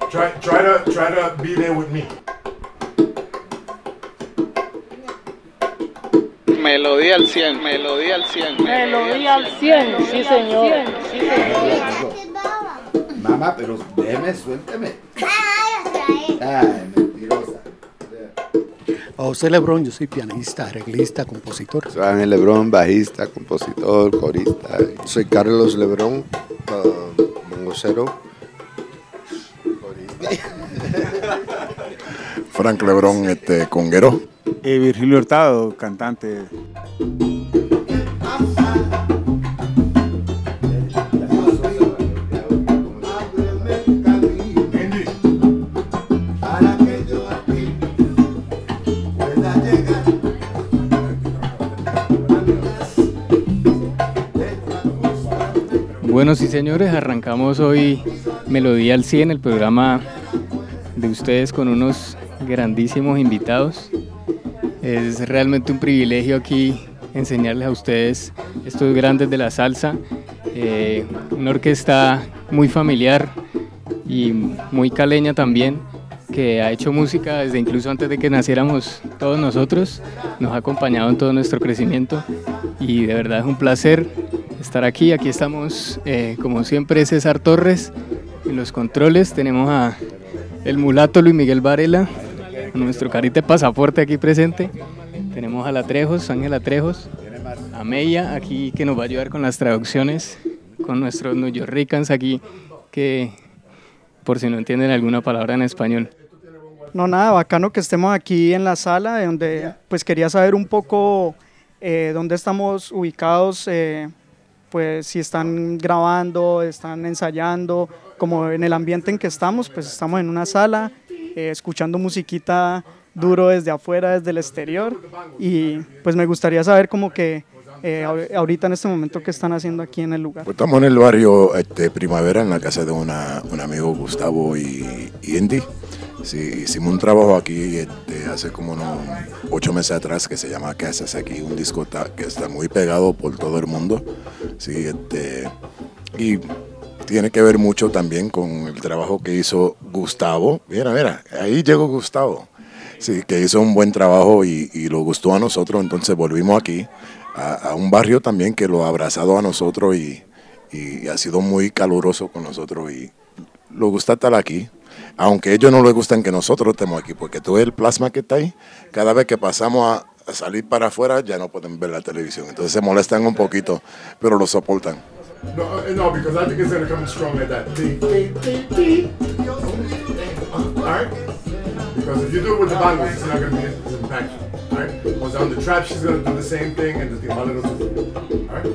Try to be there with me. Melodía al 100, melodía al 100. Melodía al 100, sí señor. Mamá, pero déjeme, suélteme. Ay, mentirosa. José Lebrón, yo soy pianista, arreglista, compositor. Soy Ángel Lebrón, bajista, compositor, corista. Soy Carlos Lebrón, bongocero, corista. Frank Lebrón, conguero. Virgilio Hurtado, cantante. Bueno, sí señores, arrancamos hoy Melodía al 100, el programa de ustedes con unos grandísimos invitados. Es realmente un privilegio aquí enseñarles a ustedes estos grandes de la salsa, una orquesta muy familiar y muy caleña también, que ha hecho música desde incluso antes de que naciéramos todos nosotros, nos ha acompañado en todo nuestro crecimiento y de verdad es un placer estar aquí. Aquí estamos, como siempre, César Torres en los controles, tenemos a el mulato Luis Miguel Varela, nuestro carita de pasaporte aquí presente, tenemos a Latrejos, Ángela Trejos, a Meya aquí que nos va a ayudar con las traducciones, con nuestros New Yorkers aquí que por si no entienden alguna palabra en español. No, nada, bacano que estemos aquí en la sala, donde pues quería saber un poco dónde estamos ubicados, pues si están grabando, están ensayando, como en el ambiente en que estamos, pues estamos en una sala, escuchando musiquita duro desde afuera, desde el exterior, y pues me gustaría saber como que ahorita en este momento qué están haciendo aquí en el lugar. Pues estamos en el barrio Primavera, en la casa de un amigo Gustavo y Indy. Sí, hicimos un trabajo aquí hace como unos 8 meses atrás que se llama Casas, aquí un disco que está muy pegado por todo el mundo. Sí, y tiene que ver mucho también con el trabajo que hizo Gustavo. Mira, ahí llegó Gustavo. Sí, que hizo un buen trabajo y lo gustó a nosotros, entonces volvimos aquí a un barrio también que lo ha abrazado a nosotros y ha sido muy caluroso con nosotros y lo gusta estar aquí. Aunque a ellos no les gustan que nosotros estemos aquí, porque todo el plasma que está ahí, cada vez que pasamos a salir para afuera ya no pueden ver la televisión. Entonces se molestan un poquito, pero lo soportan. No, because I think it's going to come strong like that. All right? Because if you do it with the bangos, it's not going to be as impactful. All right? Because on the trap, she's going to do the same thing, and the timbales no too. All right?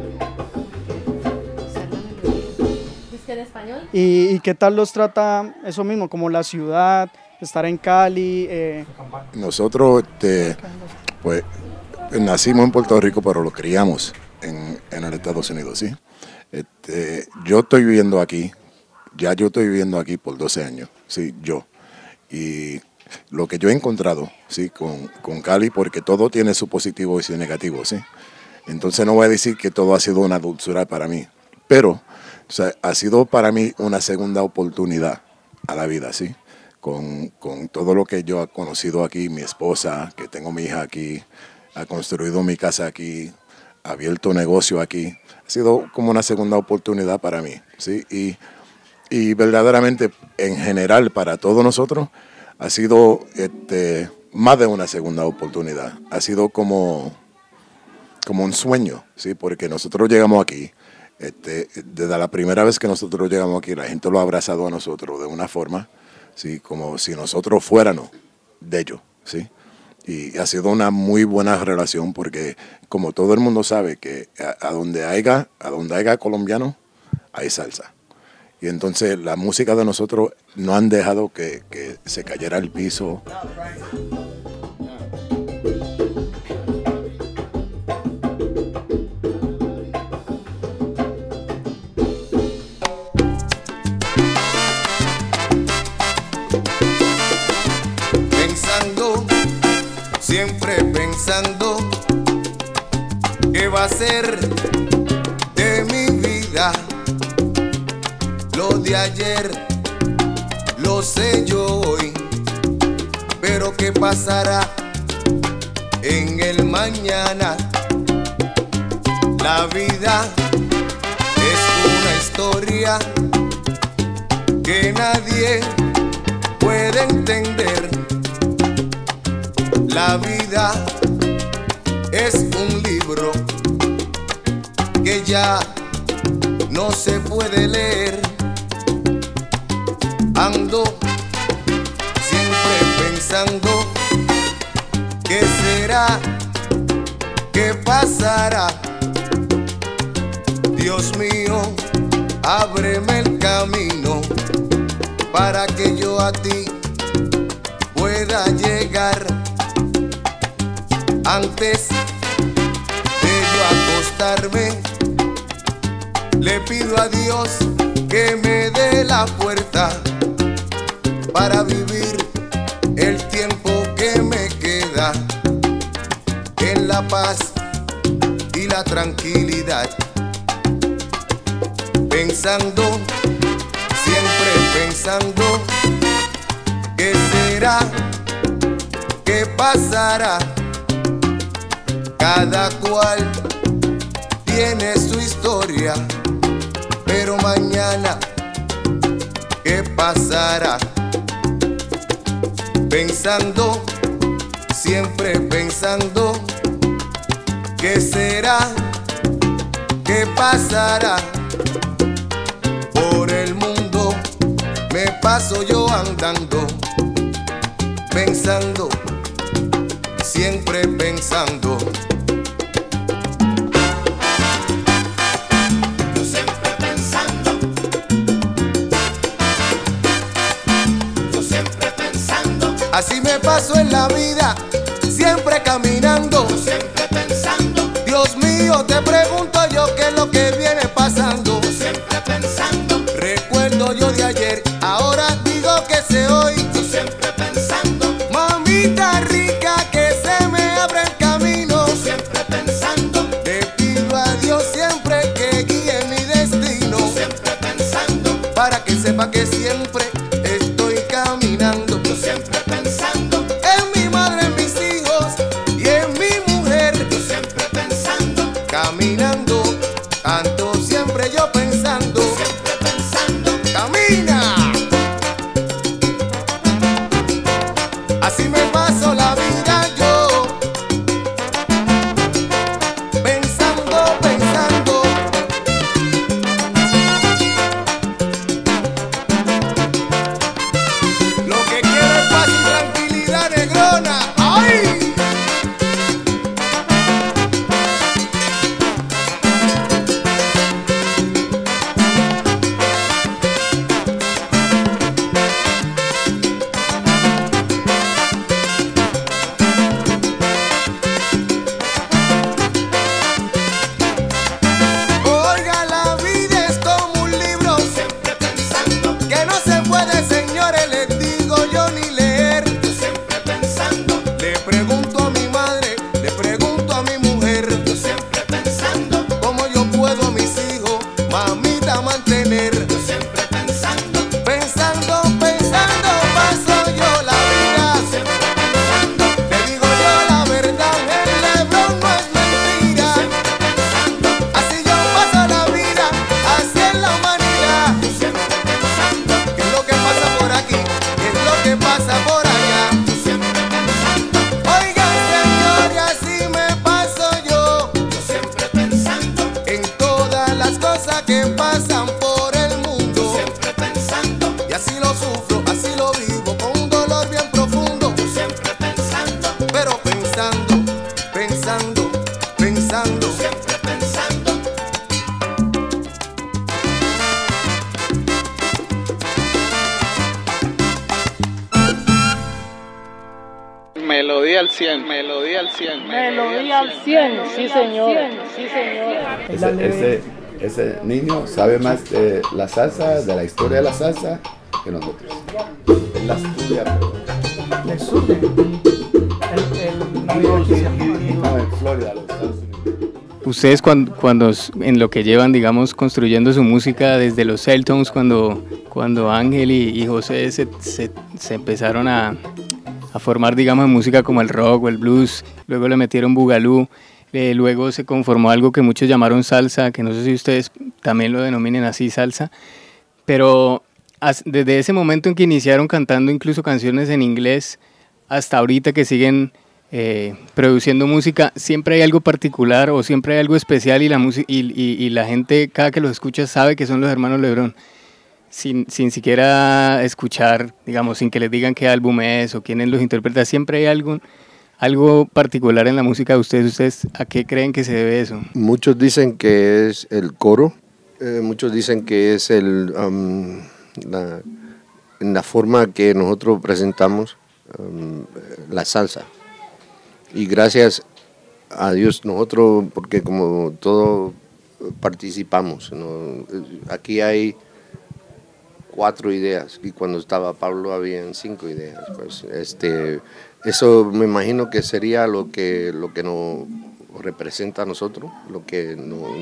¿Y qué tal los trata eso mismo, como la ciudad, estar en Cali? Nosotros pues, nacimos en Puerto Rico, pero lo criamos en el Estados Unidos, ¿sí? Yo estoy viviendo aquí, yo estoy viviendo aquí por 12 años, ¿sí? Yo. Y lo que yo he encontrado, ¿sí? Con Cali, porque todo tiene su positivo y su negativo, ¿sí? Entonces no voy a decir que todo ha sido una dulzura para mí, pero... O sea, ha sido para mí una segunda oportunidad a la vida, ¿sí? Con todo lo que yo he conocido aquí, mi esposa, que tengo mi hija aquí, ha construido mi casa aquí, ha abierto negocio aquí. Ha sido como una segunda oportunidad para mí, ¿sí? Y verdaderamente, en general, para todos nosotros, ha sido más de una segunda oportunidad. Ha sido como un sueño, ¿sí? Porque nosotros llegamos aquí. Desde la primera vez que nosotros llegamos aquí, la gente lo ha abrazado a nosotros de una forma, ¿sí? Como si nosotros fuéramos de ellos, ¿sí? Y ha sido una muy buena relación porque, como todo el mundo sabe, que a donde haya colombiano, hay salsa. Y entonces la música de nosotros no han dejado que se cayera al piso. Siempre pensando qué va a ser de mi vida. Lo de ayer lo sé yo hoy, pero ¿qué pasará en el mañana? La vida es una historia que nadie puede entender. La vida es un libro que ya no se puede leer. Ando siempre pensando qué será, qué pasará. Dios mío, ábreme el camino para que yo a ti pueda llegar. Antes de yo acostarme, le pido a Dios que me dé la fuerza para vivir el tiempo que me queda en la paz y la tranquilidad. Pensando, siempre pensando, ¿qué será? ¿Qué pasará? Cada cual tiene su historia, pero mañana, ¿qué pasará? Pensando, siempre pensando, ¿qué será? ¿Qué pasará? Por el mundo me paso yo andando, pensando, siempre pensando. Yo siempre pensando, yo siempre pensando. Así me paso en la vida, siempre caminando, yo siempre pensando. Dios mío, te pregunto yo qué es lo que viene pasando. Yo siempre pensando. Recuerdo yo de ayer, ahora digo que sé hoy. Yo siempre pensando. Mamita rica, que se me abre el camino. Yo siempre pensando. Le pido a Dios siempre que guíe mi destino. Yo siempre pensando. Para que sepa que siempre estoy caminando. Yo siempre pensando. En mi madre, en mis hijos y en mi mujer. Yo siempre pensando. Caminando, ando siempre yo pensando. Yo siempre pensando. Camina. Así me paso la vida yo, pensando, pensando. Lo que quiero es paz y tranquilidad, negrona. ¡Ay! Oiga, la vida es como un libro, siempre pensando, que no se puede, señores, les digo yo, ni leer. Yo siempre pensando. Le pregunto a mi madre, le pregunto a mi mujer. Yo siempre pensando. ¿Cómo yo puedo a mis hijos, mamita, mantener? Yo siempre pensando. Pensando, pensando, paso yo la vida. Yo siempre pensando. Le digo yo la verdad, el Lebrón no es mentira. Yo siempre pensando. Así yo paso la vida, así es la humanidad. Yo siempre pensando. ¿Qué es lo que pasa por aquí? ¿Qué es lo que pasa por allá? Yo siempre pensando. Oigan, señores, así me paso yo. Yo siempre pensando. En todas las cosas que pasan por el mundo. Yo siempre pensando. Y así lo sufro, así lo vivo, con un dolor bien profundo. Yo siempre pensando. Pero pensando, pensando, pensando. Yo siempre pensando. Melodía al 100, melodía al 100. Melodía al 100, sí señor, sí señor. Ese niño sabe más de la salsa, de la historia de la salsa, que nosotros. Él la estudia, pero ¿Le surge? vive en Florida, los Estados Unidos. ustedes cuando en lo que llevan, digamos, construyendo su música desde los Celtones, cuando Ángel y José se empezaron a formar, digamos, en música como el rock o el blues, luego le metieron bugalú, luego se conformó algo que muchos llamaron salsa, que no sé si ustedes también lo denominen así, salsa, pero desde ese momento en que iniciaron cantando incluso canciones en inglés hasta ahorita que siguen produciendo música, siempre hay algo particular o siempre hay algo especial y la gente cada que los escucha sabe que son los hermanos Lebrón. Sin siquiera escuchar, digamos, sin que les digan qué álbum es o quién los interpreta, siempre hay algo particular en la música de ustedes. ¿Ustedes a qué creen que se debe eso? Muchos dicen que es el coro, muchos dicen que es la forma que nosotros presentamos la salsa. Y gracias a Dios nosotros, porque como todos participamos, ¿no? Aquí hay 4 ideas y cuando estaba Pablo habían 5 ideas. Pues, eso me imagino que sería lo que nos representa a nosotros, lo que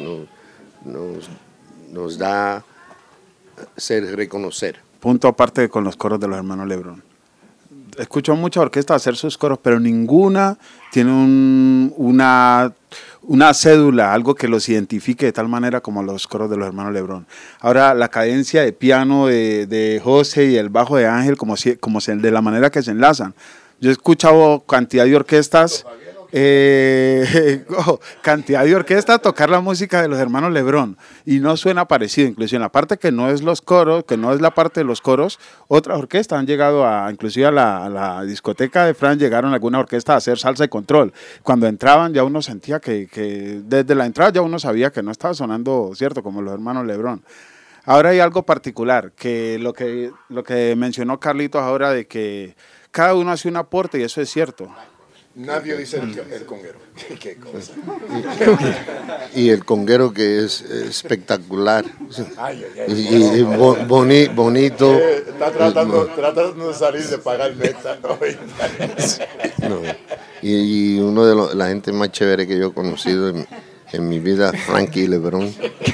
nos da ser reconocer. Punto aparte con los coros de los hermanos Lebrón. Escucho muchas orquestas hacer sus coros, pero ninguna tiene una cédula, algo que los identifique de tal manera como los coros de los hermanos Lebrón. Ahora, la cadencia de piano de José y el bajo de Ángel, de la manera que se enlazan. Yo he escuchado cantidad de orquestas tocar la música de los hermanos Lebrón y no suena parecido, inclusive en la parte que no es los coros, que no es la parte de los coros, otras orquestas han llegado inclusive a la discoteca de Fran, llegaron algunas orquestas a hacer salsa y control. Cuando entraban ya uno sentía que desde la entrada ya uno sabía que no estaba sonando, cierto, como los hermanos Lebrón. Ahora hay algo particular, que lo que mencionó Carlitos ahora de que cada uno hace un aporte y eso es cierto. Nadie dice el conguero. ¿Qué cosa? Y el conguero que es espectacular. Y bonito. Está tratando de salir de pagar meta. No. Y uno de la gente más chévere que yo he conocido en mi vida, Frankie Lebrón.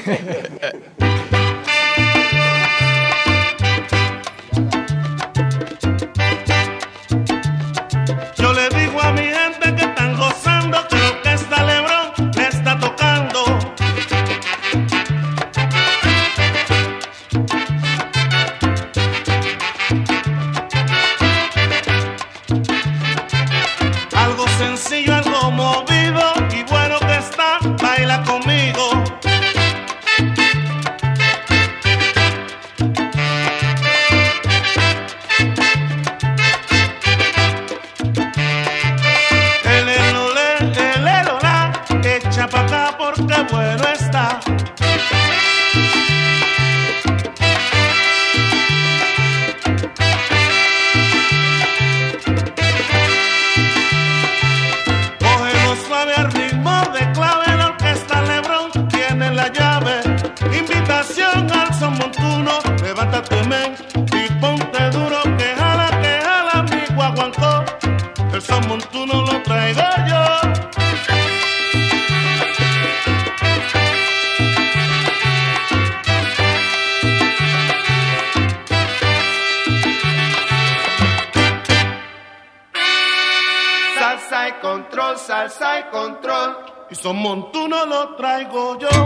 Salsa y control, y son montuno lo traigo yo.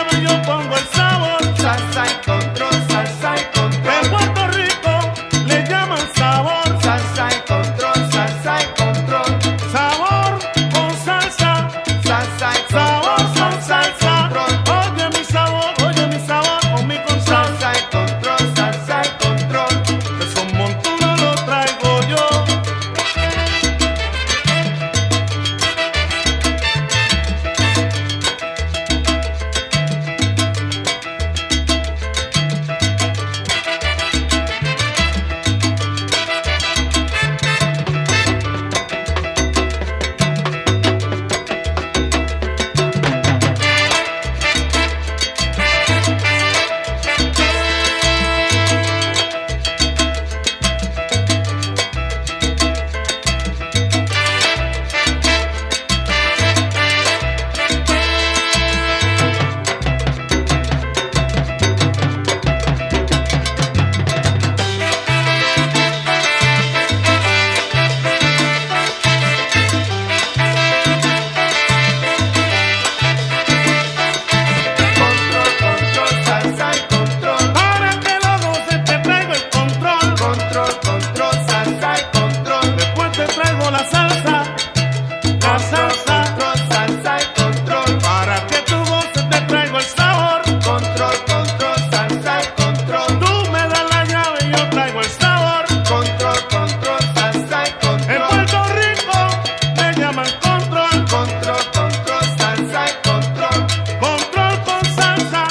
Le salsa, control, salsa y control. Para que tu voz te traigo el sabor. Control, salsa y control. Tú me das la llave y yo traigo el sabor. Control, salsa y control. En Puerto Rico me llaman control, salsa y control. Control con salsa.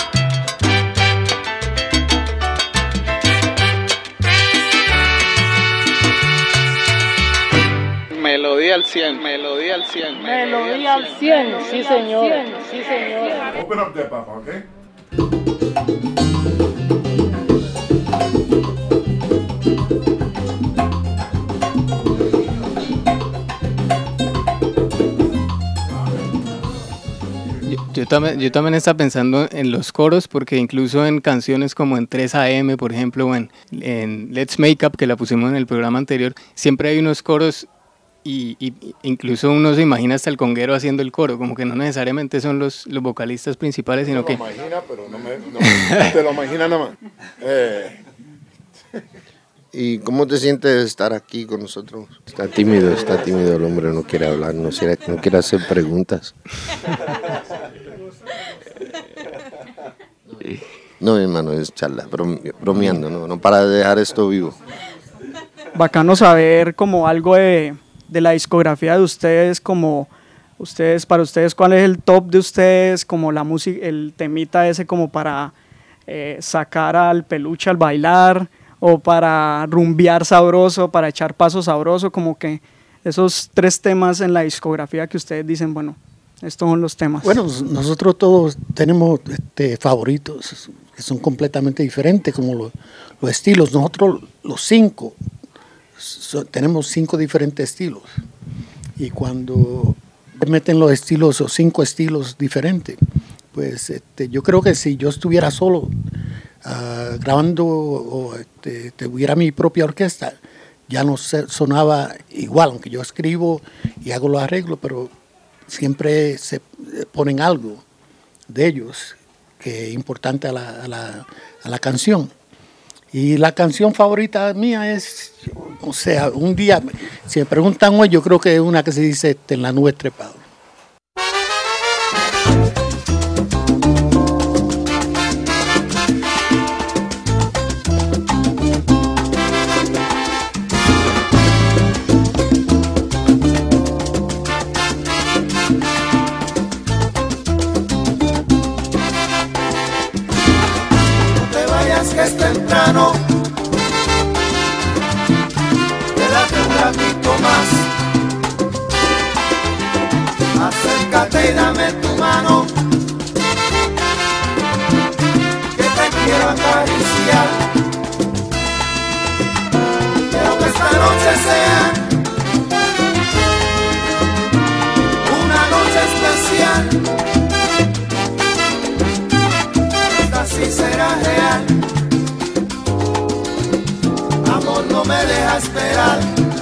Melodía al 100, melodía al 100. Melodía al 100, sí señor, sí señor. Open up there, Papa, okay? Yo también estaba pensando en los coros, porque incluso en canciones como en 3 AM, por ejemplo, o en Let's Make Up, que la pusimos en el programa anterior, siempre hay unos coros y incluso uno se imagina hasta el conguero haciendo el coro, como que no necesariamente son los vocalistas principales, sino que... Te lo imagina, pero no te lo imagina nada más. ¿Y cómo te sientes estar aquí con nosotros? Está tímido el hombre, no quiere hablar, no quiere hacer preguntas. No, hermano, es charla, bromeando, no para de dejar esto vivo. Bacano saber como algo de la discografía de ustedes, como para ustedes, ¿cuál es el top de ustedes? Como la música, el temita ese como para sacar al peluche al bailar, o para rumbear sabroso, para echar paso sabroso, como que esos 3 temas en la discografía que ustedes dicen, bueno, estos son los temas. Bueno, nosotros todos tenemos favoritos que son completamente diferentes, como los estilos. Nosotros los 5 tenemos 5 diferentes estilos, y cuando meten los estilos o 5 estilos diferentes, pues yo creo que si yo estuviera solo grabando o tuviera mi propia orquesta, ya no sonaba igual, aunque yo escribo y hago los arreglos, pero siempre se ponen algo de ellos que es importante a la canción. Y la canción favorita mía es, o sea, un día, si me preguntan hoy, yo creo que es una que se dice En la nube trepado. Que es temprano, quédate un ratito más, acércate y dame tu mano, que te quiero acariciar. Quiero que esta noche sea una noche especial, esta sí será real. Amor, no me deja esperar.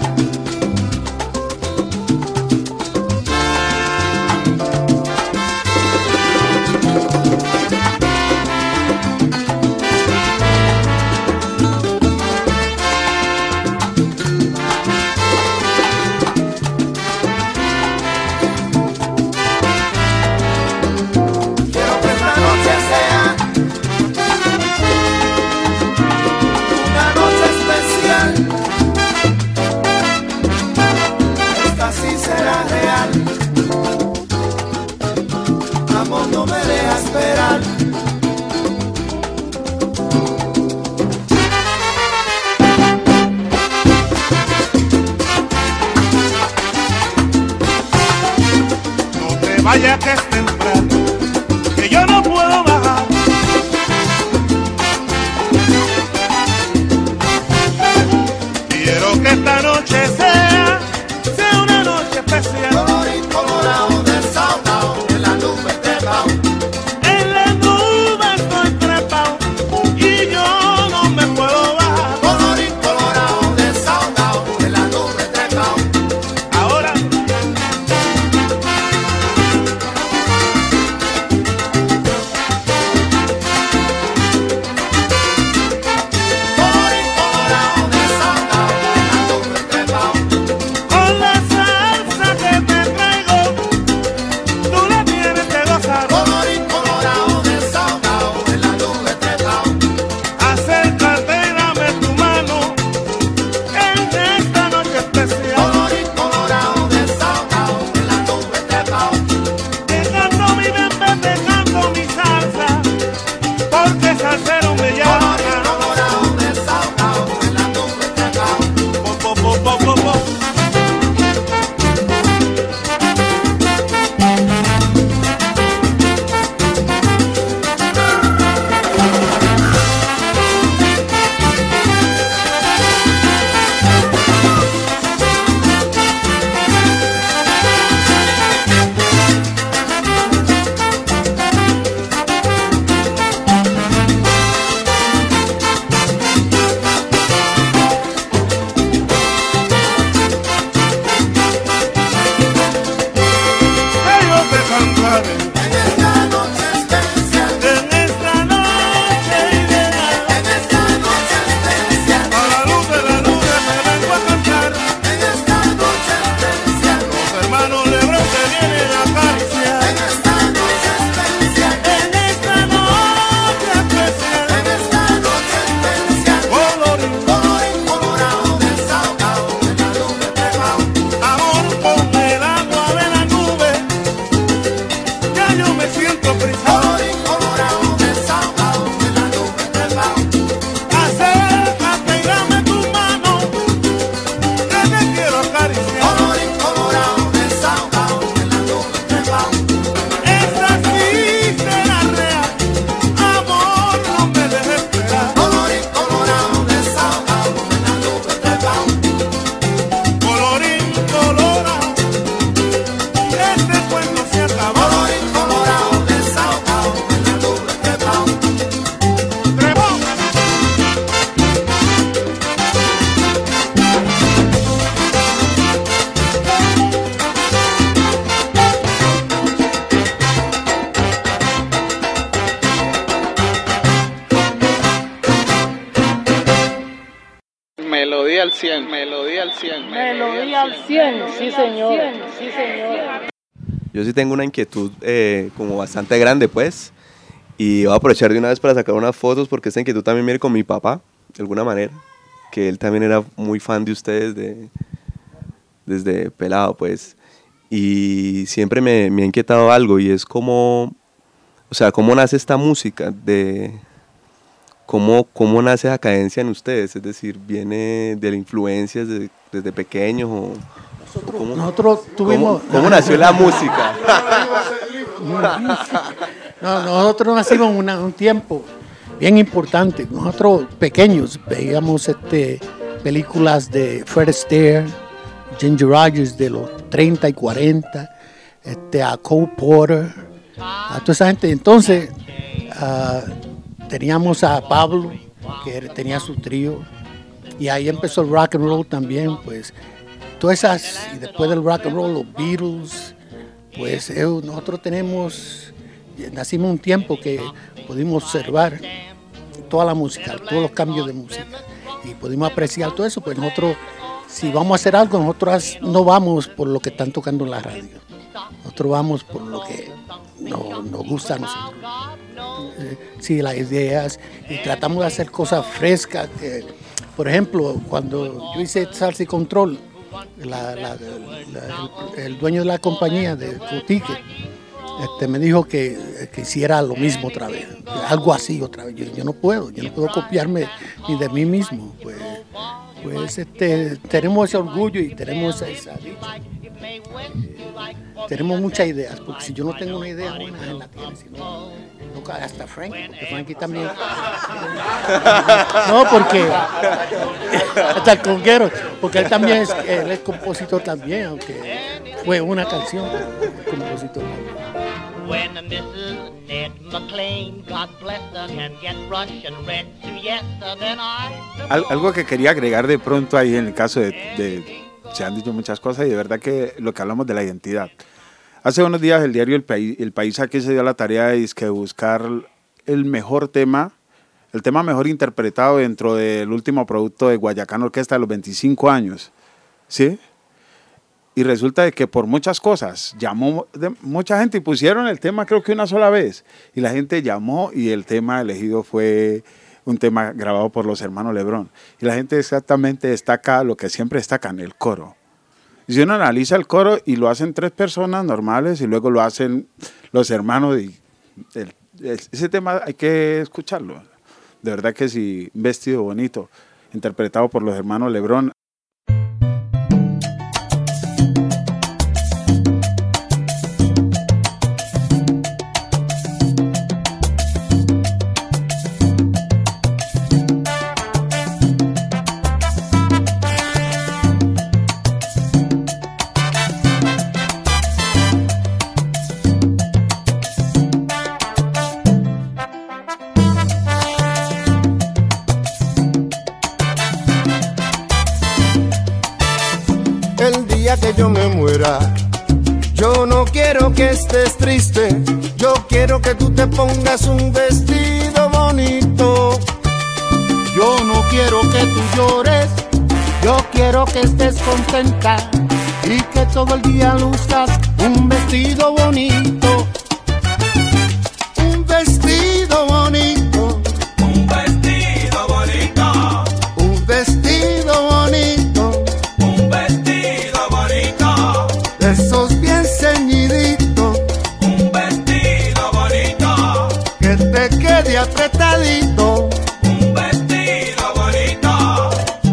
Quiero que esta noche sea una noche especial. Esta sí será real. Amor, no me deja esperar. No te vayas que es temprano, que yo no puedo bajar. Quiero que esta noche sea una noche especial. Colorín colorado del Sao, en la nube trepao. En la nube estoy trepao y yo no me puedo bajar. Colorín colorado del Sao, en la nube trepao. Ahora Melodía al 100, melodía al 100. Melodía al 100, sí señor, sí señor. Yo sí tengo una inquietud como bastante grande, pues, y voy a aprovechar de una vez para sacar unas fotos porque esta inquietud también viene con mi papá, de alguna manera, que él también era muy fan de ustedes desde pelado, pues, y siempre me ha inquietado algo, y es cómo, o sea, cómo nace esta música, cómo nace esa cadencia en ustedes, es decir, viene de la influencia desde pequeños o... Nosotros tuvimos... ¿Cómo nació la música? No, nosotros nacimos en un tiempo bien importante. Nosotros pequeños veíamos películas de Fred Astaire, Ginger Rogers de los 30 y 40, a Cole Porter, a toda esa gente. Entonces teníamos a Pablo, que tenía su trío, y ahí empezó el rock and roll también, pues. Todas esas, y después del rock and roll, los Beatles, pues nosotros nacimos un tiempo que pudimos observar toda la música, todos los cambios de música, y pudimos apreciar todo eso. Pues nosotros, si vamos a hacer algo, nosotros no vamos por lo que están tocando en la radio, nosotros vamos por lo que nos gusta a nosotros. Sí, las ideas, y tratamos de hacer cosas frescas. Por ejemplo, cuando yo hice Salsa y Control, el dueño de la compañía de Cotique me dijo que hiciera lo mismo otra vez, algo así otra vez. Yo no puedo copiarme ni de mí mismo. Pues tenemos ese orgullo y tenemos esa dicha. Tenemos muchas ideas, porque si yo no tengo una idea buena, él la tiene. Si no, hasta Frankie, porque Frankie también. No, porque hasta el conguero, porque él también él es compositor también, aunque fue una canción, pero es compositor también. When Mrs. Ned McLean, God bless her, can get Russian red to yes, then Algo que quería agregar de pronto ahí en el caso de se han dicho muchas cosas, y de verdad que lo que hablamos de la identidad. Hace unos días el diario El País aquí se dio la tarea de buscar el mejor tema, el tema mejor interpretado dentro del último producto de Guayacán Orquesta de los 25 años, ¿sí? Y resulta de que por muchas cosas llamó mucha gente y pusieron el tema creo que una sola vez, y la gente llamó y el tema elegido fue un tema grabado por los hermanos Lebrón, y la gente exactamente destaca lo que siempre destacan, el coro. Y si uno analiza el coro y lo hacen 3 personas normales y luego lo hacen los hermanos, ese tema hay que escucharlo, de verdad que sí, un vestido bonito, interpretado por los hermanos Lebrón. Que yo me muera, yo no quiero que estés triste, yo quiero que tú te pongas un vestido bonito. Yo no quiero que tú llores, yo quiero que estés contenta y que todo el día luzcas un vestido bonito. Un vestido bonito, un vestido bonito, un vestido bonito, esos bien ceñiditos, un vestido bonito, que te quede apretadito, un vestido bonito.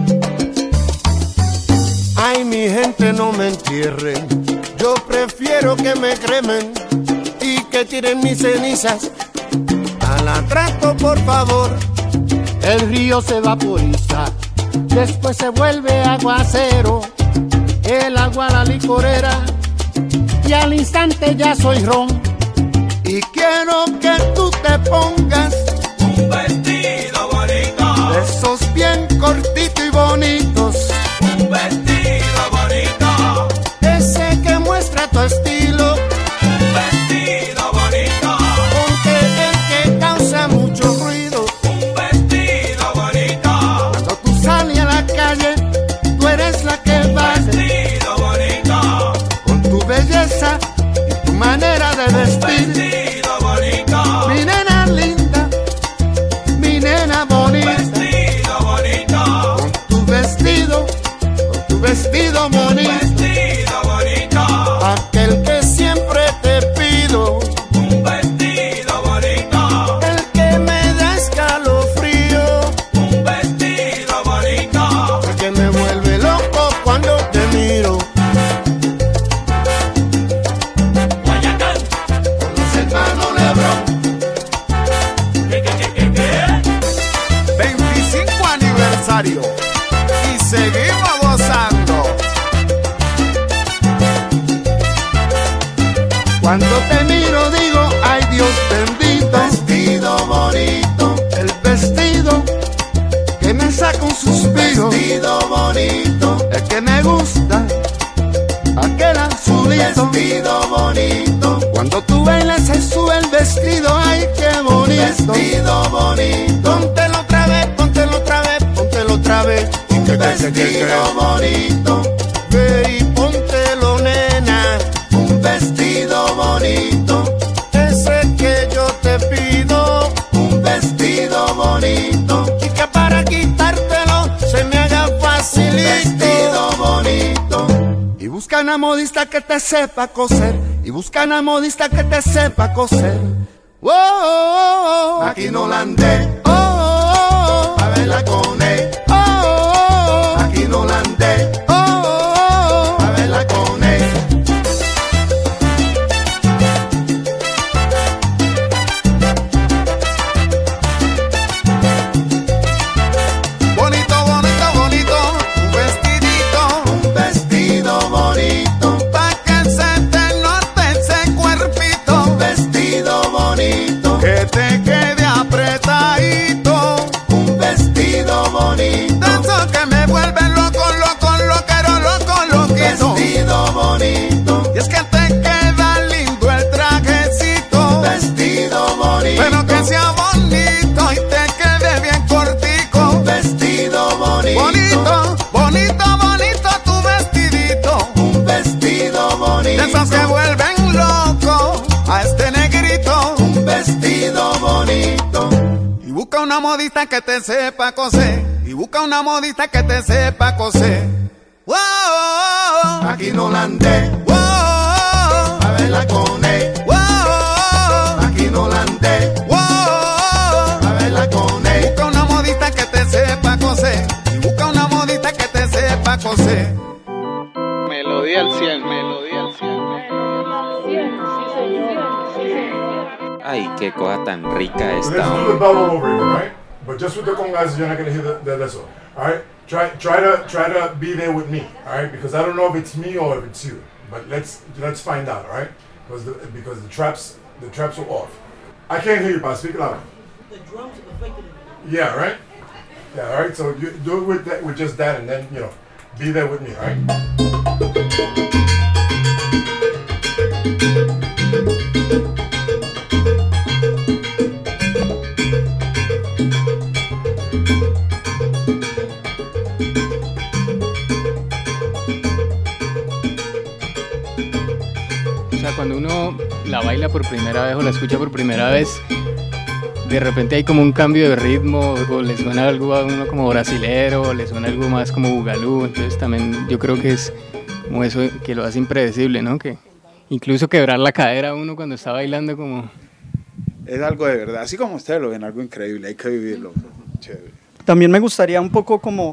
Ay, mi gente, no me entierren, yo prefiero que me cremen y que tiren mis cenizas al atrato, por favor. El río se vaporiza, después se vuelve aguacero, el agua la licorera y al instante ya soy ron. Y quiero que tú te pongas un vestido bonito, esos bien cortitos y bonitos, un vestido bonito, ese que muestra tu estilo, un vestido bonito, aunque el que causa mucho ruido, un vestido bonito, cuando tú sales a la calle Cuando te miro digo, ay Dios bendito. Vestido bonito. El vestido que me saca un suspiro. Vestido bonito. El que me gusta, aquel azulito. Vestido bonito. Cuando tú bailas se sube el vestido, ay qué bonito. Vestido bonito. Póntelo otra vez, póntelo otra vez, póntelo otra vez. Un vestido bonito. Ve y póntelo, nena. Un vestido bonito. Ese que yo te pido. Un vestido bonito. Y que para quitártelo se me haga facilito. Un vestido bonito. Y busca una modista que te sepa coser. Y busca una modista que te sepa coser. Oh, oh, oh, aquí no la andé. Oh, oh, oh, a verla con él. Oh, oh, oh, aquí no la andé. Oh, oh, oh, a verla con él. Bonito, bonito, bonito, un vestidito. Un vestido bonito. Pa' que se te note ese cuerpito. Un vestido bonito. Que te quede apretadito. Un vestido bonito. De eso que me vuelve loco, loco, loquero, loco, loquito. Un vestido bonito. Y es que te queda lindo el trajecito. Un vestido bonito. Pero que sea bonito y te quede bien cortico. Un vestido bonito. Bonito, bonito, bonito tu vestidito. Un vestido bonito. De esos que vuelven loco a este negrito. Un vestido bonito. Y busca una modista que te sepa coser. Y busca una modista que te sepa coser. Wow, aquí no la andé. Wow, a verla con él. Wow, aquí no la andé. Wow, a verla con él. Busca una modista que te sepa coser. Y busca una modista que te sepa coser. Melodía al 100, melodía al 100. Ay, qué cosa tan rica Let's esta. do the bubble over here, right? But just with the congas, you're not gonna hear the eso. All right? Try to be there with me, all right? Because I don't know if it's me or if it's you, but let's find out, all right? Because the traps are off. I can't hear you, but speak louder. The drums are affected. Yeah, right? Yeah, all right. So you do it with just that, and then be there with me, all right? O sea, cuando uno la baila por primera vez o la escucha por primera vez, de repente hay como un cambio de ritmo, o le suena algo a uno como brasilero, o le suena algo más como bugalú. Entonces también yo creo que es como eso que lo hace impredecible, ¿no? Que incluso quebrar la cadera a uno cuando está bailando como... Es algo de verdad, así como ustedes lo ven, algo increíble, hay que vivirlo. Chévere. También me gustaría un poco como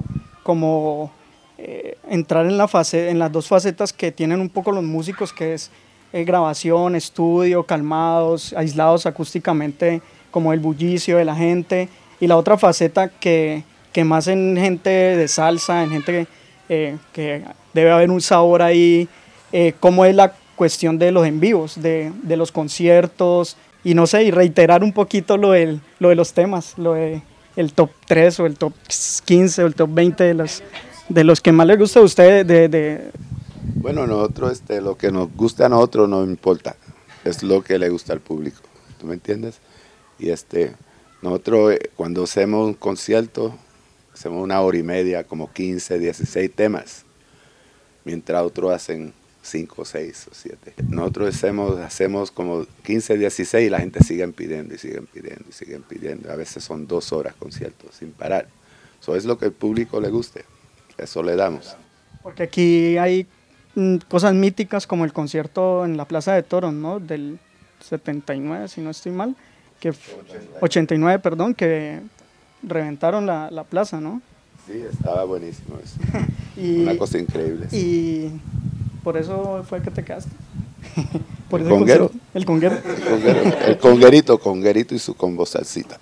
entrar en las dos facetas que tienen un poco los músicos, que es grabación, estudio, calmados, aislados acústicamente, como el bullicio de la gente, y la otra faceta que más en gente de salsa, en gente que debe haber un sabor ahí, cómo es la cuestión de los en vivos, de los conciertos, y no sé, y reiterar un poquito lo de los temas, lo de el top 3 o el top 15 o el top 20 de los que más les gusta a usted. Bueno, nosotros, lo que nos gusta a nosotros no importa, es lo que le gusta al público, ¿tú me entiendes? Y nosotros cuando hacemos un concierto, hacemos 1 hora y media, como 15, 16 temas, mientras otros hacen 5, 6 o 7. Nosotros hacemos como 15, 16 y la gente sigue pidiendo y siguen pidiendo y siguen pidiendo. A veces son 2 horas conciertos sin parar. Eso es lo que al público le guste, eso le damos. Porque aquí hay cosas míticas como el concierto en la Plaza de Toros, ¿no? Del 79, si no estoy mal, 89, perdón, que reventaron la plaza, ¿no? Sí, estaba buenísimo eso. Una cosa increíble. Y por eso fue que te quedaste. Por ¿El conguero? El conguero. El conguerito y su combo salsita.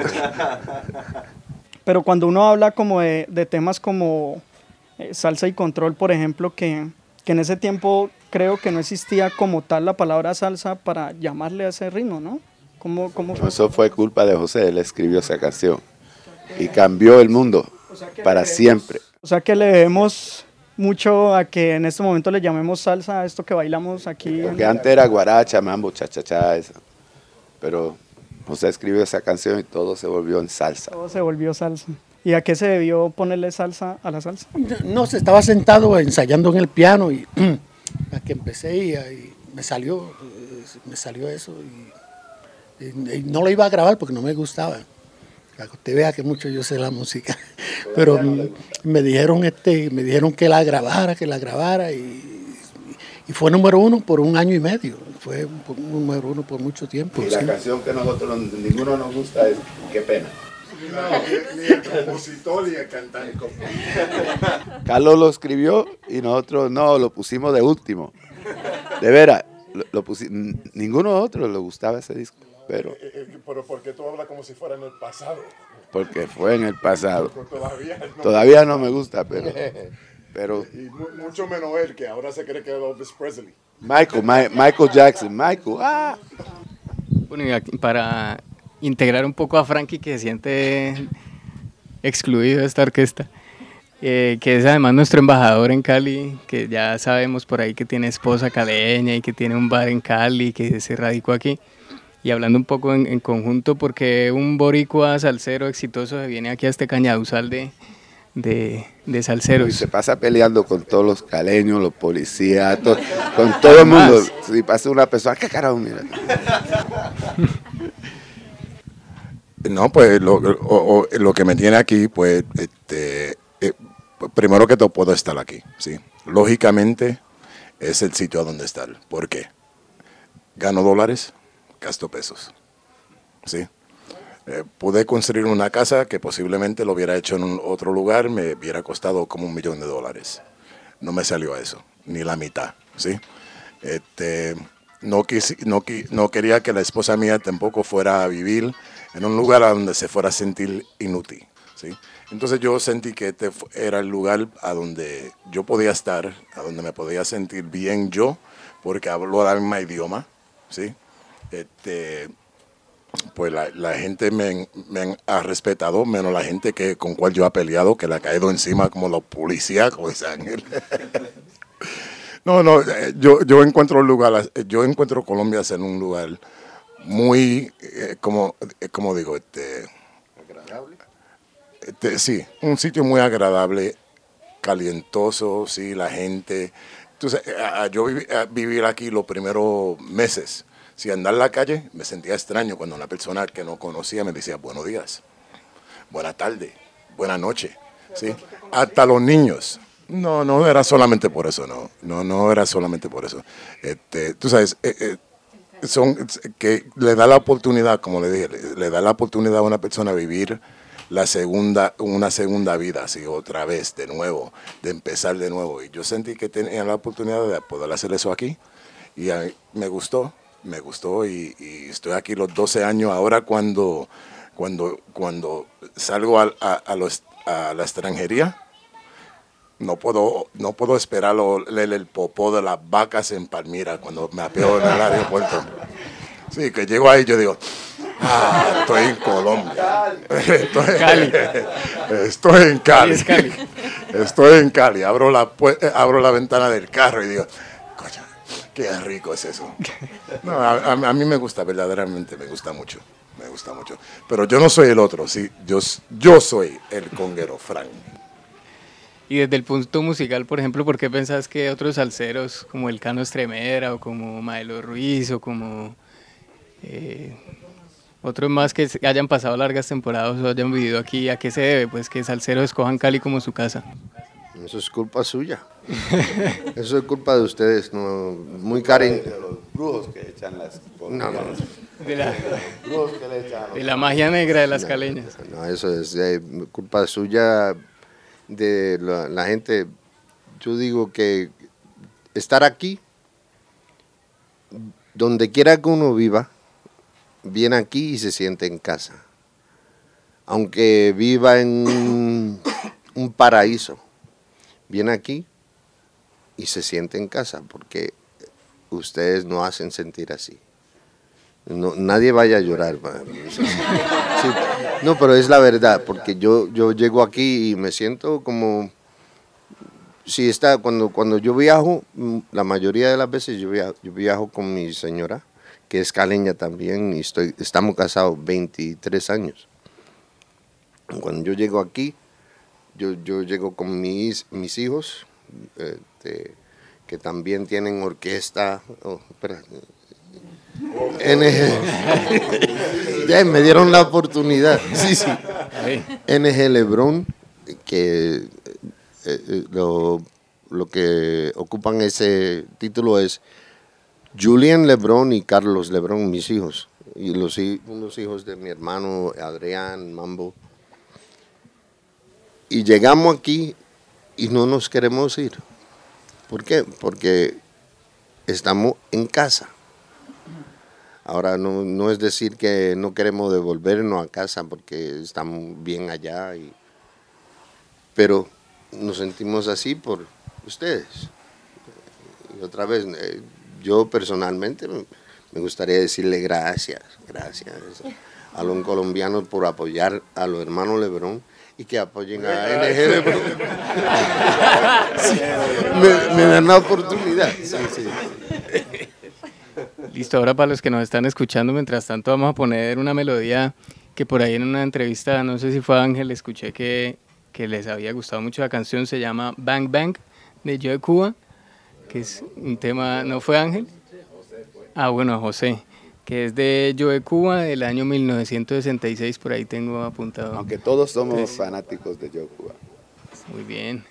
Pero cuando uno habla como de temas como salsa y control, por ejemplo, que en ese tiempo creo que no existía como tal la palabra salsa para llamarle a ese ritmo, ¿no? ¿Cómo fue? Eso fue culpa de José, él escribió esa canción y cambió el mundo para siempre. O sea que le debemos mucho a que en este momento le llamemos salsa a esto que bailamos aquí. Porque antes era guaracha, mambo, cha-cha-cha, eso. Pero José escribió esa canción y todo se volvió en salsa. Todo se volvió salsa. ¿Y a qué se debió ponerle salsa a la salsa? No, se estaba sentado ensayando en el piano y a que empecé y me salió eso y no lo iba a grabar porque no me gustaba. Para que usted vea que mucho yo sé la música. Pero me dijeron que la grabara y fue número 1 por 1 año y medio. Fue número 1 por mucho tiempo. Y la canción que nosotros ninguno nos gusta es Qué pena. No, ni el compositor ni el cantante. Carlos lo escribió y nosotros no, lo pusimos de último. De veras, ninguno de nosotros le gustaba ese disco. Pero ¿por qué tú hablas como si fuera en el pasado? Porque fue en el pasado. Todavía no me gusta, pero y mucho menos él, que ahora se cree que es Elvis Presley. Michael Jackson, Bueno, y aquí, para integrar un poco a Frankie, que se siente excluido de esta orquesta, que es además nuestro embajador en Cali, que ya sabemos por ahí que tiene esposa caleña y que tiene un bar en Cali, que se radicó aquí. Y hablando un poco en conjunto, porque un boricua salsero exitoso se viene aquí a este cañaduzal de salseros. Y se pasa peleando con todos los caleños, los policías, con todo el mundo. Si pasa una persona, ¿qué carajo mira? No, pues lo que me tiene aquí, pues, primero que todo puedo estar aquí, ¿sí? Lógicamente es el sitio a donde estar. ¿Por qué? Gano dólares, gasto pesos, ¿sí? Pude construir una casa que posiblemente lo hubiera hecho en otro lugar, me hubiera costado como $1 millón. No me salió eso, ni la mitad, ¿sí? No quería que la esposa mía tampoco fuera a vivir en un lugar a donde se fuera a sentir inútil, ¿sí? Entonces yo sentí que este era el lugar a donde yo podía estar, a donde me podía sentir bien yo, porque hablo el mismo idioma, ¿sí? Pues la gente me ha respetado, menos la gente con cual yo he peleado, que le ha caído encima como los policías, como dice Ángel. No, yo encuentro Colombia ser un lugar muy, como digo, agradable. Sí, un sitio muy agradable, calientoso, sí, la gente. Entonces, yo vivir aquí los primeros meses, si andar en la calle, me sentía extraño cuando una persona que no conocía me decía buenos días, buenas tardes, buenas noches, ¿sí? Hasta los niños. No era solamente por eso, no era solamente por eso. Tú sabes, que le da la oportunidad, como le dije, le da la oportunidad a una persona a vivir una segunda vida, así otra vez, de nuevo, de empezar de nuevo. Y yo sentí que tenía la oportunidad de poder hacer eso aquí y me gustó y estoy aquí los 12 años. Ahora cuando salgo a la extranjería, no puedo esperar leer el popó de las vacas en Palmira cuando me apeo en el aeropuerto. Sí, que llego ahí y yo digo, estoy en Colombia. Estoy en Cali. Estoy en Cali. Abro la ventana del carro y digo, coño, qué rico es eso. No, a mí me gusta, verdaderamente me gusta mucho. Pero yo no soy el otro, sí. Yo soy el conguero, Frank. Y desde el punto musical, por ejemplo, ¿por qué pensás que otros salseros como el Cano Estremera o como Maelo Ruiz o como otros más que hayan pasado largas temporadas o hayan vivido aquí, a qué se debe? Pues que salseros escojan Cali como su casa. Eso es culpa suya. Eso es culpa de ustedes, no, muy cariño. De los brujos que echan las no. De la magia negra de las caleñas. No, eso es culpa suya de la gente. Yo digo que estar aquí, donde quiera que uno viva, viene aquí y se siente en casa. Aunque viva en un paraíso, viene aquí y se siente en casa, porque ustedes no hacen sentir así. No, nadie vaya a llorar. Sí. No, pero es la verdad, porque yo llego aquí y me siento como... Si está, cuando yo viajo, la mayoría de las veces yo viajo con mi señora, que es caleña también, y estamos casados 23 años. Cuando yo llego aquí, yo llego con mis hijos, que también tienen orquesta. Ya me dieron la oportunidad. Sí. NG Lebrón, que lo que ocupan ese título es Julian Lebrón y Carlos Lebrón, mis hijos, y los hijos de mi hermano Adrián Mambo. Y llegamos aquí y no nos queremos ir. ¿Por qué? Porque estamos en casa. Ahora no es decir que no queremos devolvernos a casa porque estamos bien allá, pero nos sentimos así por ustedes. Y otra vez, yo personalmente me gustaría decirle gracias a los colombianos por apoyar a los hermanos Lebrón y que apoyen a NG Lebrón. Sí, me dan la oportunidad. Sí. Listo, ahora para los que nos están escuchando, mientras tanto vamos a poner una melodía que por ahí en una entrevista, no sé si fue Ángel, escuché que les había gustado mucho la canción, se llama Bang Bang de Joe Cuba, que es un tema, ¿no fue Ángel? Ah, bueno, José, que es de Joe Cuba del año 1966, por ahí tengo apuntado. Aunque todos somos fanáticos de Joe Cuba. Muy bien.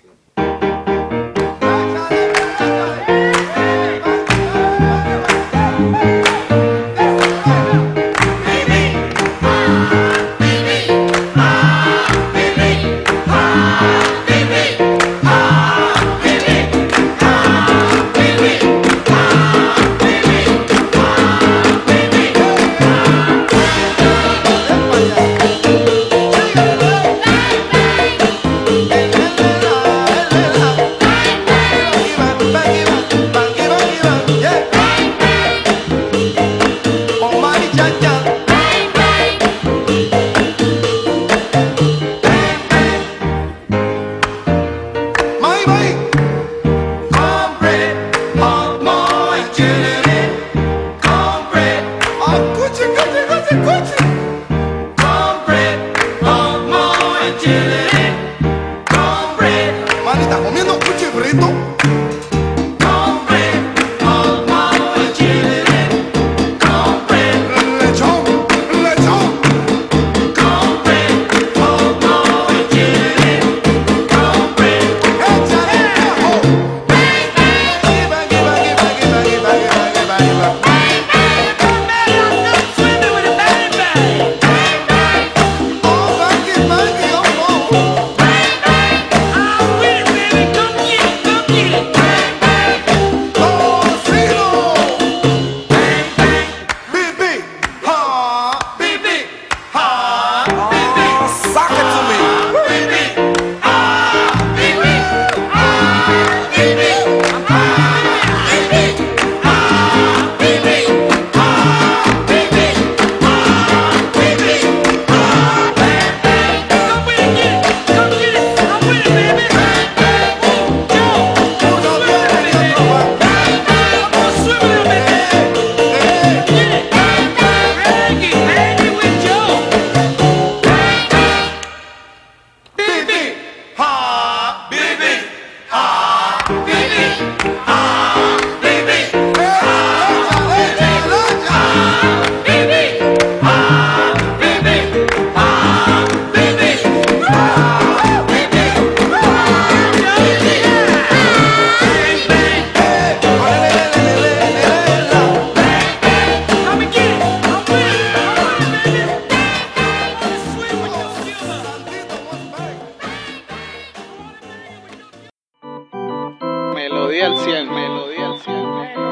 Melodía al 100, melodía al 100.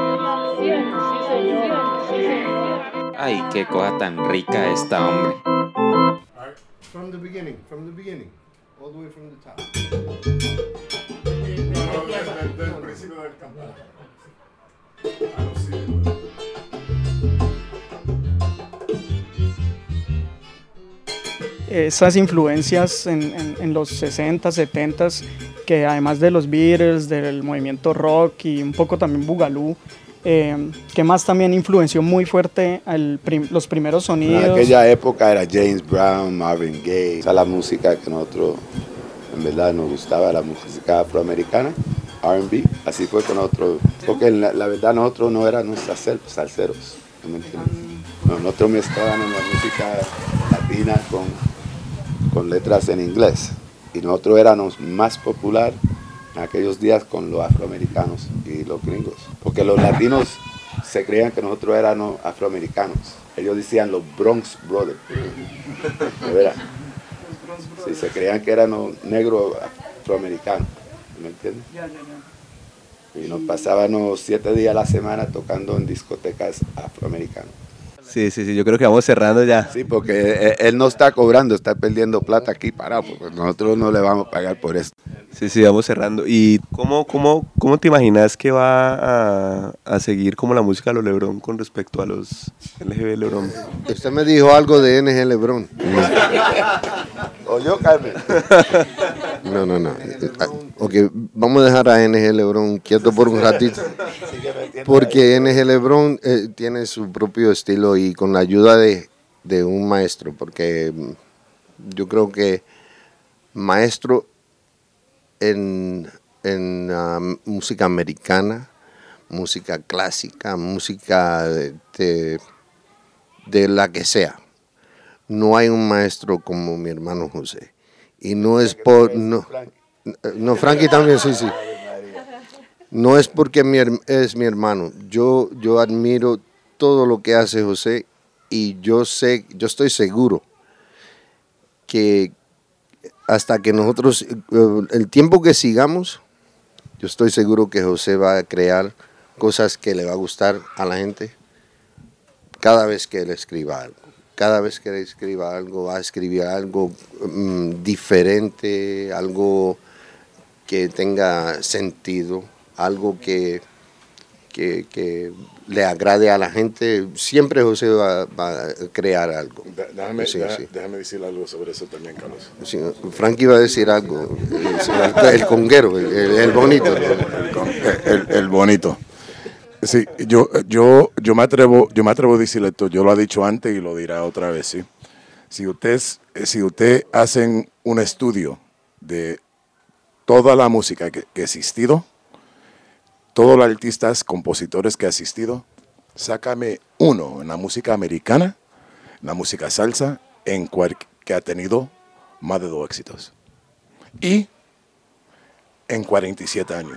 Ay, qué cosa tan rica esta, hombre. From the beginning, all the way from the top. Del principio del campo. esas influencias en los 60, 70, que además de los Beatles, del movimiento rock y un poco también Boogaloo, que más también influenció muy fuerte los primeros sonidos. En aquella época era James Brown, Marvin Gaye, esa es la música que nosotros en verdad nos gustaba, la música afroamericana, R&B, así fue con nosotros, porque la verdad nosotros no éramos salseros, ¿no me entiendes? No, nosotros mezclábamos la música latina con letras en inglés, y nosotros éramos más popular en aquellos días con los afroamericanos y los gringos, porque los latinos se creían que nosotros éramos afroamericanos, ellos decían los Bronx Brothers, de verdad. Sí, se creían que éramos negros afroamericanos, ¿me entiendes? Y nos pasábamos 7 días a la semana tocando en discotecas afroamericanas. Sí, yo creo que vamos cerrando ya. Sí, porque él no está cobrando, está perdiendo plata aquí parado, porque nosotros no le vamos a pagar por esto. Sí, vamos cerrando. ¿Y cómo te imaginas que va a seguir como la música de los LeBron con respecto a los LGB LeBron? Usted me dijo algo de NG LeBron. ¿O yo, Carmen? No. Ok, vamos a dejar a NG LeBron quieto por un ratito. Porque NG LeBron tiene su propio estilo y con la ayuda de un maestro, porque yo creo que maestro en música americana, música clásica, música de la que sea. No hay un maestro como mi hermano José. Y no es por... No, Frankie también, sí. No es porque es mi hermano. Yo admiro todo lo que hace José y yo estoy seguro que hasta que nosotros, el tiempo que sigamos, yo estoy seguro que José va a crear cosas que le va a gustar a la gente cada vez que él escriba algo. Cada vez que él escriba algo, va a escribir algo diferente, algo que tenga sentido, algo que le agrade a la gente. Siempre José va a crear algo. Déjame decir algo sobre eso también, Carlos. Sí, Frankie va a decir algo. El conguero, el bonito. El bonito. Sí, yo me atrevo a decirle esto. Yo lo he dicho antes y lo dirá otra vez. ¿sí? Si usted hacen un estudio de toda la música que ha existido, todos los artistas, compositores que ha existido, sácame uno en la música americana, en la música salsa, que ha tenido más de 2 éxitos. Y en 47 años.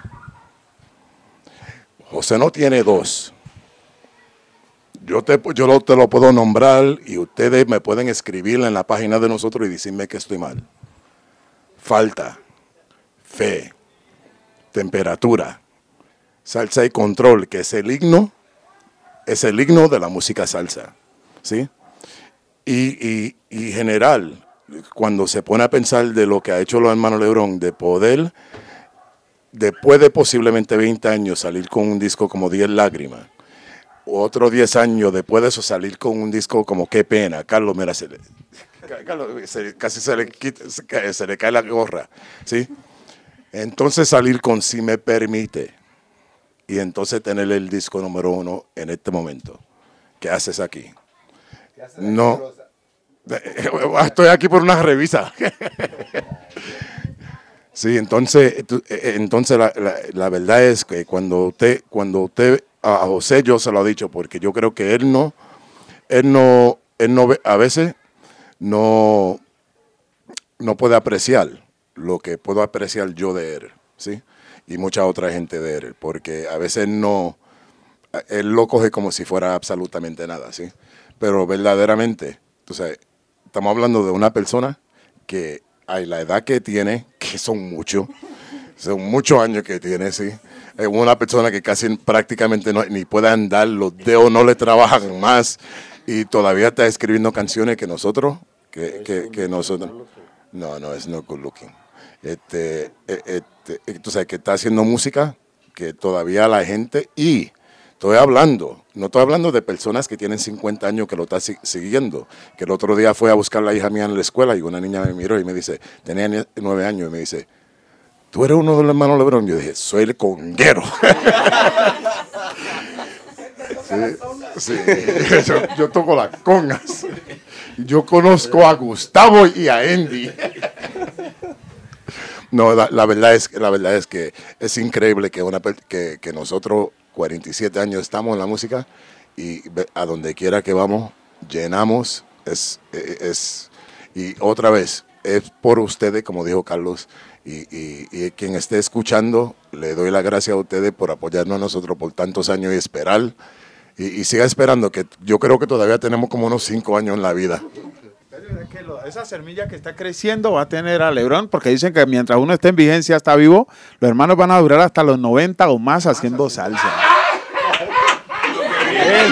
José no tiene 2. Yo te lo puedo nombrar y ustedes me pueden escribir en la página de nosotros y decirme que estoy mal. Falta, fe, temperatura, salsa y control, que es el himno de la música salsa, ¿sí? Y general, cuando se pone a pensar de lo que ha hecho los hermanos LeBron, de poder, después de posiblemente 20 años, salir con un disco como 10 lágrimas, otros 10 años después de eso salir con un disco como Qué pena, Carlos, mira, casi se le cae la gorra, ¿sí? Entonces salir con Si me permite, y entonces tener el disco número 1 en este momento. ¿Qué haces aquí? No, estoy aquí por una revista. Sí, entonces la verdad es que cuando usted, a José yo se lo he dicho, porque yo creo que él no a veces no puede apreciar lo que puedo apreciar yo de él, ¿sí? Y mucha otra gente de él, porque a veces él lo coge como si fuera absolutamente nada, ¿sí? Pero verdaderamente, estamos hablando de una persona que hay la edad que tiene, que son muchos años que tiene, ¿sí? Es una persona que casi prácticamente ni puede andar, los dedos no le trabajan más y todavía está escribiendo canciones que nosotros, no, es no good looking. Entonces, que está haciendo música que todavía la gente, y no estoy hablando de personas que tienen 50 años que lo están siguiendo. Que el otro día fue a buscar a la hija mía en la escuela y una niña me miró y me dice, tenía 9 años, y me dice, ¿tú eres uno de los hermanos Lebrón? Yo dije, soy el conguero. Sí, yo toco las congas. Yo conozco a Gustavo y a Andy. No, la verdad es que es increíble que nosotros 47 años estamos en la música y a donde quiera que vamos llenamos. Y otra vez es por ustedes, como dijo Carlos, y quien esté escuchando, le doy las gracias a ustedes por apoyarnos a nosotros por tantos años y esperar. Y siga esperando, que yo creo que todavía tenemos como unos 5 años en la vida. Esa semilla que está creciendo va a tener a Lebrón, porque dicen que mientras uno esté en vigencia, está vivo, los hermanos van a durar hasta los 90 o más haciendo salsa. Bien.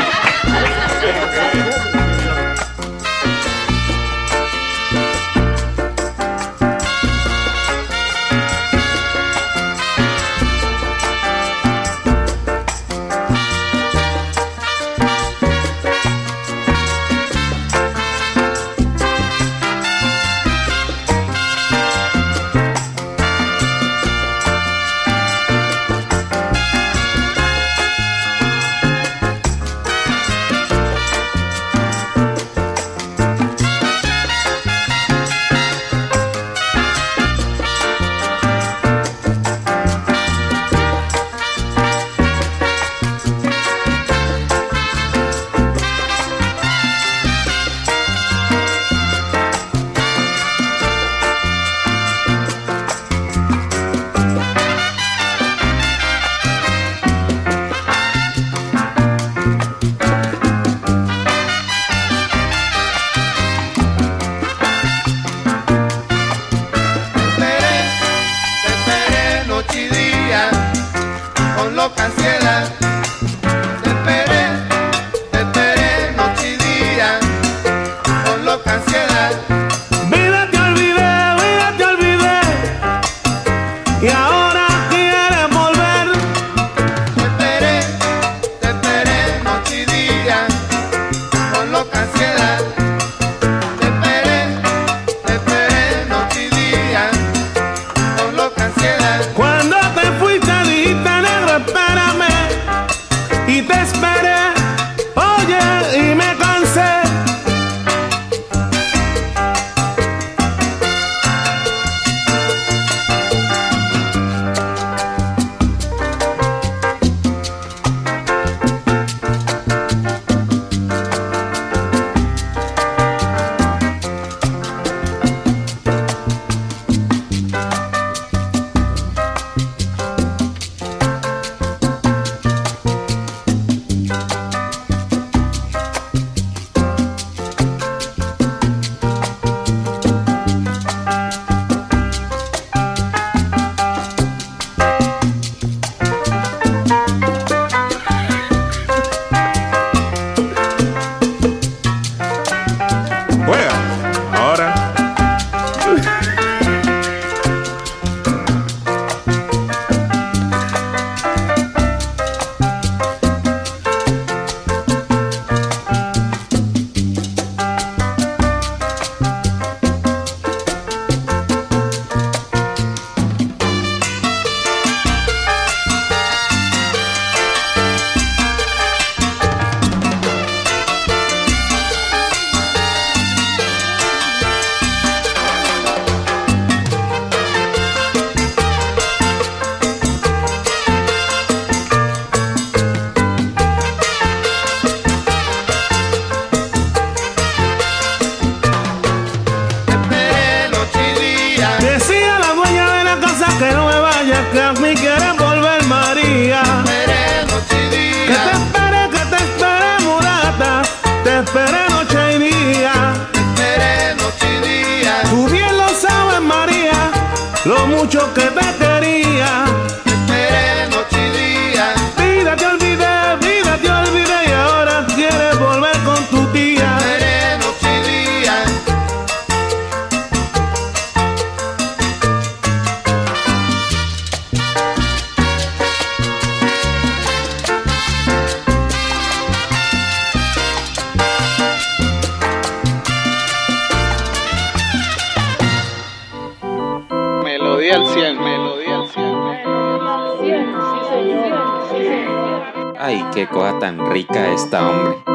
Ay, qué cosa tan rica esta, hombre.